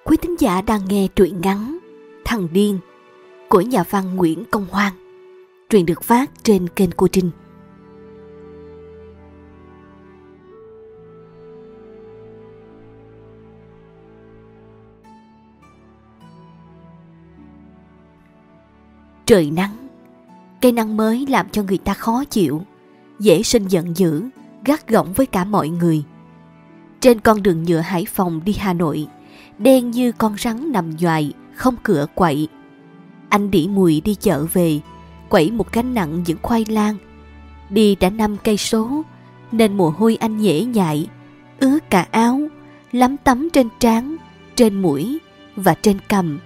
quý thính giả đang nghe truyện ngắn Thằng Điên của nhà văn Nguyễn Công Hoan. Truyện được phát trên kênh cô Trinh. Trời nắng, cây nắng mới làm cho người ta khó chịu, dễ sinh giận dữ, gắt gỏng với cả mọi người. Trên con đường nhựa Hải Phòng đi Hà Nội, đen như con rắn nằm nhoài, không cửa quậy. Anh Đĩ Mùi đi chợ về, quẩy một gánh nặng những khoai lang. Đi đã 5 cây số, nên mồ hôi anh nhễ nhại, ướt cả áo, lấm tấm trên trán, trên mũi và trên cằm.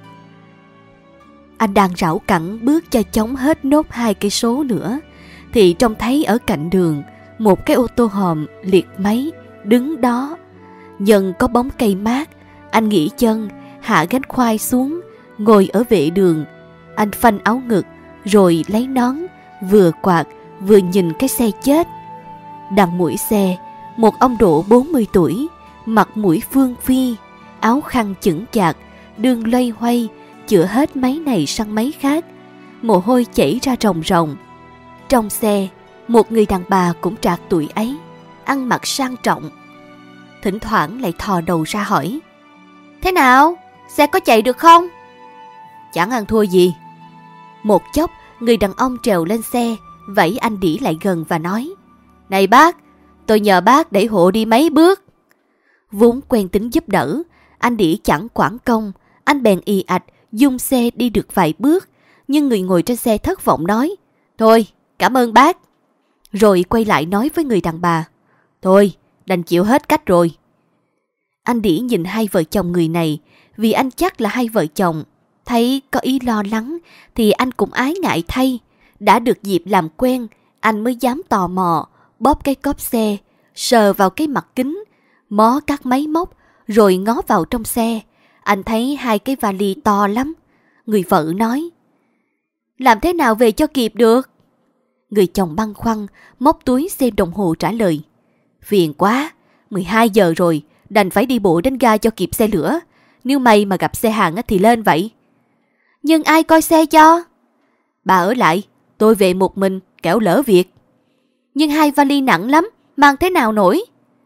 Anh đang rảo cẳng bước cho chóng hết nốt 2 cây số nữa, thì trông thấy ở cạnh đường một cái ô tô hòm liệt máy đứng đó. Nhân có bóng cây mát, anh nghỉ chân, hạ gánh khoai xuống, ngồi ở vệ đường. Anh phanh áo ngực, rồi lấy nón, vừa quạt vừa nhìn cái xe chết. Đằng mũi xe, một ông độ 40 tuổi, mặt mũi phương phi, áo khăn chững chạc, đường loay hoay, chữa hết máy này sang máy khác. Mồ hôi chảy ra ròng ròng. Trong xe, một người đàn bà cũng trạc tuổi ấy, ăn mặc sang trọng. Thỉnh thoảng lại thò đầu ra hỏi: "Thế nào? Xe có chạy được không?" "Chẳng ăn thua gì." Một chốc, người đàn ông trèo lên xe, vẫy anh Đĩ lại gần và nói: "Này bác, tôi nhờ bác đẩy hộ đi mấy bước." Vốn quen tính giúp đỡ, anh Đĩ chẳng quản công, anh bèn ì ạch dung xe đi được vài bước, nhưng người ngồi trên xe thất vọng nói: "Thôi, cảm ơn bác." Rồi quay lại nói với người đàn bà: "Thôi, đành chịu hết cách rồi." Anh Đĩ nhìn hai vợ chồng người này, vì anh chắc là hai vợ chồng. Thấy có ý lo lắng thì anh cũng ái ngại thay. Đã được dịp làm quen, anh mới dám tò mò, bóp cái cốp xe, sờ vào cái mặt kính, mó các máy móc, rồi ngó vào trong xe. Anh thấy 2 cái vali to lắm. Người vợ nói: "Làm thế nào về cho kịp được?" Người chồng băn khoăn, móc túi xem đồng hồ trả lời: "Phiền quá, 12 giờ rồi, đành phải đi bộ đến ga cho kịp xe lửa. Nếu may mà gặp xe hàng thì lên vậy." "Nhưng ai coi xe cho?" "Bà ở lại, tôi về một mình, kẻo lỡ việc." "Nhưng 2 vali nặng lắm, mang thế nào nổi?"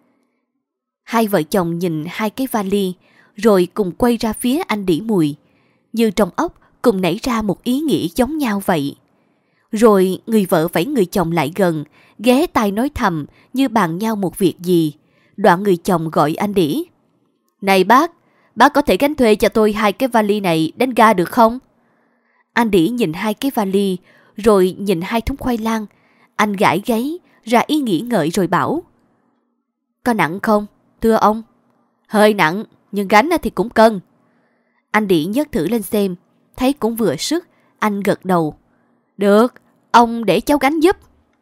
Hai vợ chồng nhìn 2 cái vali, rồi cùng quay ra phía anh Đĩ Mùi. Như trong óc cùng nảy ra một ý nghĩ giống nhau vậy. Rồi người vợ vẫy người chồng lại gần, ghé tai nói thầm như bàn nhau một việc gì. Đoạn người chồng gọi anh Đĩ: "Này bác có thể gánh thuê cho tôi 2 cái vali này đến ga được không?" Anh Đĩ nhìn 2 cái vali, rồi nhìn 2 thúng khoai lang. Anh gãi gáy, ra ý nghĩ ngợi rồi bảo: "Có nặng không, thưa ông?" "Hơi nặng, nhưng gánh thì cũng cân." Anh Đĩ nhấc thử lên xem, thấy cũng vừa sức. Anh gật đầu: "Được, ông để cháu gánh giúp."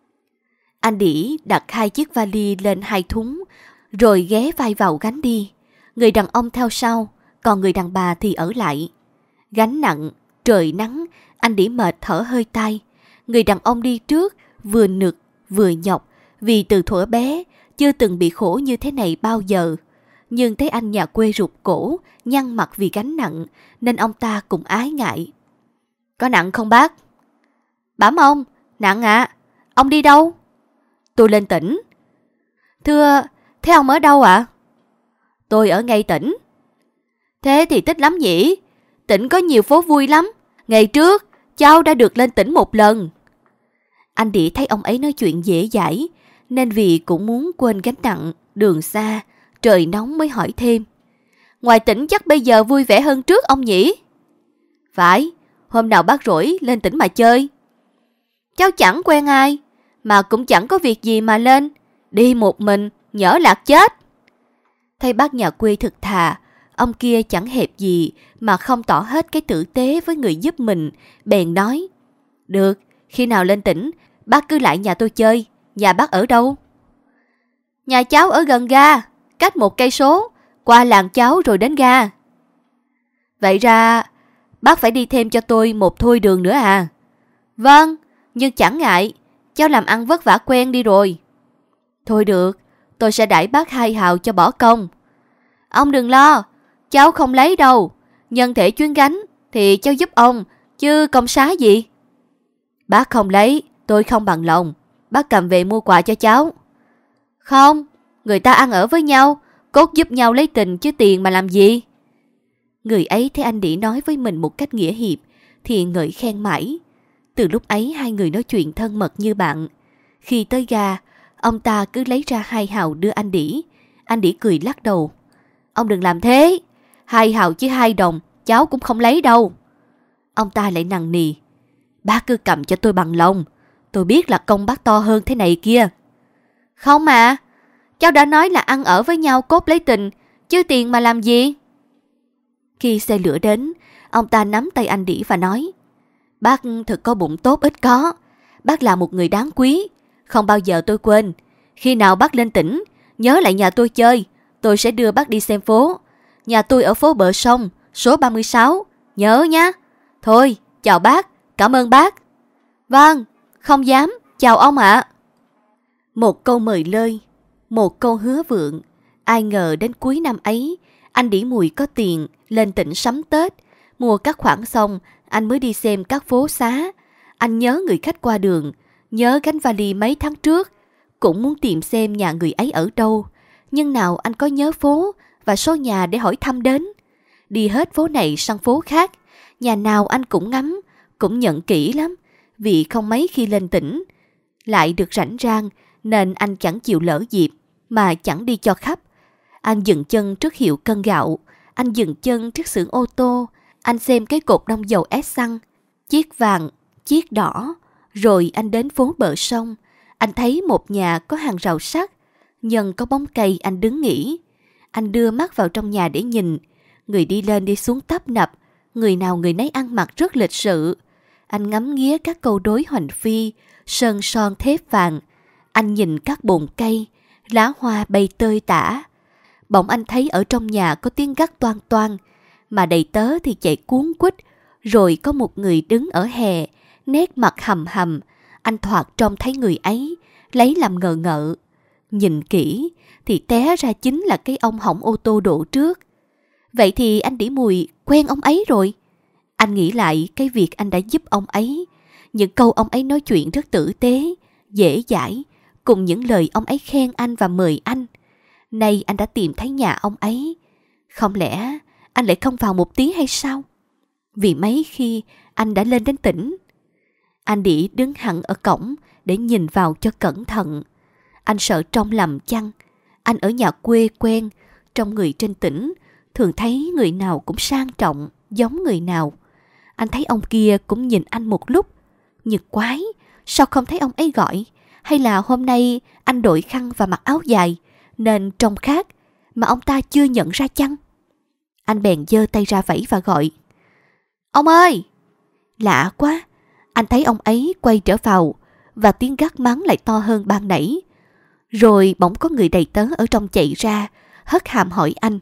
Anh Đĩ đặt 2 chiếc vali lên 2 thúng, rồi ghé vai vào gánh đi. Người đàn ông theo sau, còn người đàn bà thì ở lại. Gánh nặng, trời nắng, anh Đĩ mệt thở hơi tai. Người đàn ông đi trước, vừa nực vừa nhọc, vì từ thuở bé chưa từng bị khổ như thế này bao giờ. Nhưng thấy anh nhà quê rụt cổ, nhăn mặt vì gánh nặng, nên ông ta cũng ái ngại. "Có nặng không bác?" "Bẩm ông, nặng ạ." "Ông đi đâu?" "Tôi lên tỉnh." "Thưa, thế ông ở đâu ạ?" "Tôi ở ngay tỉnh." "Thế thì thích lắm nhỉ? Tỉnh có nhiều phố vui lắm. Ngày trước, cháu đã được lên tỉnh một lần." Anh Đĩ thấy ông ấy nói chuyện dễ dãi, nên vì cũng muốn quên gánh nặng, đường xa, trời nóng mới hỏi thêm: "Ngoài tỉnh chắc bây giờ vui vẻ hơn trước ông nhỉ?" "Phải, hôm nào bác rỗi lên tỉnh mà chơi." "Cháu chẳng quen ai, mà cũng chẳng có việc gì mà lên. Đi một mình, nhỡ lạc chết." Thấy bác nhà quê thực thà, ông kia chẳng hẹp gì mà không tỏ hết cái tử tế với người giúp mình, bèn nói: "Được, khi nào lên tỉnh, bác cứ lại nhà tôi chơi. Nhà bác ở đâu?" "Nhà cháu ở gần ga, cách 1 cây số, qua làng cháu rồi đến ga." "Vậy ra bác phải đi thêm cho tôi 1 thôi đường nữa à?" "Vâng, nhưng chẳng ngại, cháu làm ăn vất vả quen đi rồi." "Thôi được, tôi sẽ đãi bác 2 hào cho bỏ công." "Ông đừng lo, cháu không lấy đâu. Nhân thể chuyến gánh thì cháu giúp ông, chứ công xá gì. Bác không lấy, tôi không bằng lòng. Bác cầm về mua quà cho cháu. Không, người ta ăn ở với nhau, cốt giúp nhau lấy tình chứ tiền mà làm gì. Người ấy thấy anh Đĩ nói với mình một cách nghĩa hiệp thì ngợi khen mãi. Từ lúc ấy hai người nói chuyện thân mật như bạn. Khi tới ga, ông ta cứ lấy ra 2 hào đưa anh Đĩ. Anh Đĩ cười lắc đầu. Ông đừng làm thế, 2 hào chứ 2 đồng cháu cũng không lấy đâu. Ông ta lại nằng nì. Bác cứ cầm cho tôi bằng lòng. Tôi biết là công bác to hơn thế này kia. Không mà, cháu đã nói là ăn ở với nhau cốt lấy tình, chứ tiền mà làm gì. Khi xe lửa đến, ông ta nắm tay anh Đĩ và nói. Bác thật có bụng tốt ít có. Bác là một người đáng quý, không bao giờ tôi quên. Khi nào bác lên tỉnh, nhớ lại nhà tôi chơi. Tôi sẽ đưa bác đi xem phố. Nhà tôi ở phố bờ sông, số 36. Nhớ nhá. Thôi, chào bác, cảm ơn bác. Vâng, không dám, chào ông ạ. Một câu mời lơi, một câu hứa vượng. Ai ngờ đến cuối năm ấy, anh Đĩ Mùi có tiền lên tỉnh sắm Tết. Mua các khoản xong, anh mới đi xem các phố xá. Anh nhớ người khách qua đường, nhớ gánh vali mấy tháng trước. Cũng muốn tìm xem nhà người ấy ở đâu. Nhưng nào anh có nhớ phố và số nhà để hỏi thăm đến. Đi hết phố này sang phố khác, nhà nào anh cũng ngắm, cũng nhận kỹ lắm. Vì không mấy khi lên tỉnh lại được rảnh rang, nên anh chẳng chịu lỡ dịp mà chẳng đi cho khắp. Anh dừng chân trước hiệu cân gạo, anh dừng chân trước xưởng ô tô, anh xem cái cột đông dầu ép xăng, chiếc vàng, chiếc đỏ. Rồi anh đến phố bờ sông, anh thấy một nhà có hàng rào sắt, nhân có bóng cây anh đứng nghỉ. Anh đưa mắt vào trong nhà để nhìn, người đi lên đi xuống tấp nập, người nào người nấy ăn mặc rất lịch sự. Anh ngắm nghía các câu đối hoành phi, sơn son thép vàng. Anh nhìn các bồn cây, lá hoa bay tơi tả. Bỗng anh thấy ở trong nhà có tiếng gắt toang toang, mà đầy tớ thì chạy cuống quýt. Rồi có một người đứng ở hè, nét mặt hầm hầm. Anh thoạt trông thấy người ấy, lấy làm ngờ ngợ. Nhìn kỹ thì té ra chính là cái ông hỏng ô tô đổ trước. Vậy thì anh Đĩ Mùi quen ông ấy rồi. Anh nghĩ lại cái việc anh đã giúp ông ấy. Những câu ông ấy nói chuyện rất tử tế, dễ dãi, cùng những lời ông ấy khen anh và mời anh. Nay anh đã tìm thấy nhà ông ấy. Không lẽ anh lại không vào một tí hay sao? Vì mấy khi anh đã lên đến tỉnh. Anh Đĩ đứng hẳn ở cổng để nhìn vào cho cẩn thận. Anh sợ trong lầm chăng. Anh ở nhà quê quen, trong người trên tỉnh, thường thấy người nào cũng sang trọng, giống người nào. Anh thấy ông kia cũng nhìn anh một lúc. Nhưng quái, sao không thấy ông ấy gọi? Hay là hôm nay anh đội khăn và mặc áo dài, nên trông khác, mà ông ta chưa nhận ra chăng? Anh bèn giơ tay ra vẫy và gọi. Ông ơi! Lạ quá, anh thấy ông ấy quay trở vào, và tiếng gắt mắng lại to hơn ban nãy. Rồi bỗng có người đầy tớ ở trong chạy ra, hất hàm hỏi anh.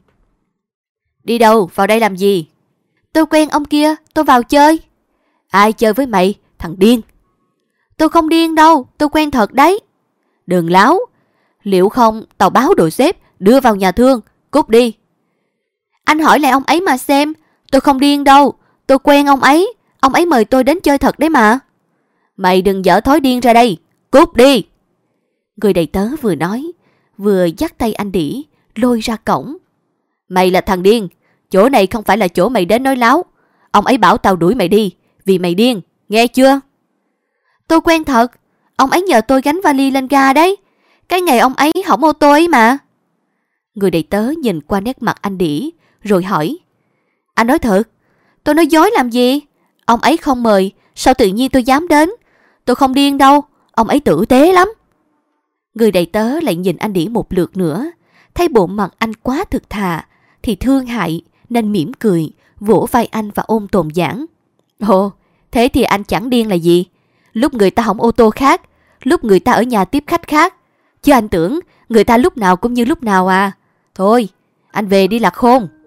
Đi đâu, vào đây làm gì? Tôi quen ông kia, tôi vào chơi. Ai chơi với mày, thằng điên? Tôi không điên đâu, tôi quen thật đấy. Đừng láo, liệu không tao báo đội sếp đưa vào nhà thương, cút đi. Anh hỏi lại ông ấy mà xem, tôi không điên đâu, tôi quen ông ấy mời tôi đến chơi thật đấy mà. Mày đừng dở thói điên ra đây, cút đi. Người đầy tớ vừa nói, vừa dắt tay anh Đĩ, lôi ra cổng. Mày là thằng điên, chỗ này không phải là chỗ mày đến nói láo. Ông ấy bảo tao đuổi mày đi, vì mày điên, nghe chưa? Tôi quen thật, ông ấy nhờ tôi gánh vali lên ga đấy. Cái ngày ông ấy hỏng ô tô ấy mà. Người đầy tớ nhìn qua nét mặt anh Đĩ, rồi hỏi. Anh nói thật, tôi nói dối làm gì? Ông ấy không mời, sao tự nhiên tôi dám đến? Tôi không điên đâu, ông ấy tử tế lắm. Người đầy tớ lại nhìn anh Đĩ một lượt nữa, thấy bộ mặt anh quá thực thà, thì thương hại nên mỉm cười, vỗ vai anh và ôm tồn giảng. Ồ, thế thì anh chẳng điên là gì? Lúc người ta hỏng ô tô khác, lúc người ta ở nhà tiếp khách khác. Chứ anh tưởng người ta lúc nào cũng như lúc nào à? Thôi, anh về đi Lạc Khôn.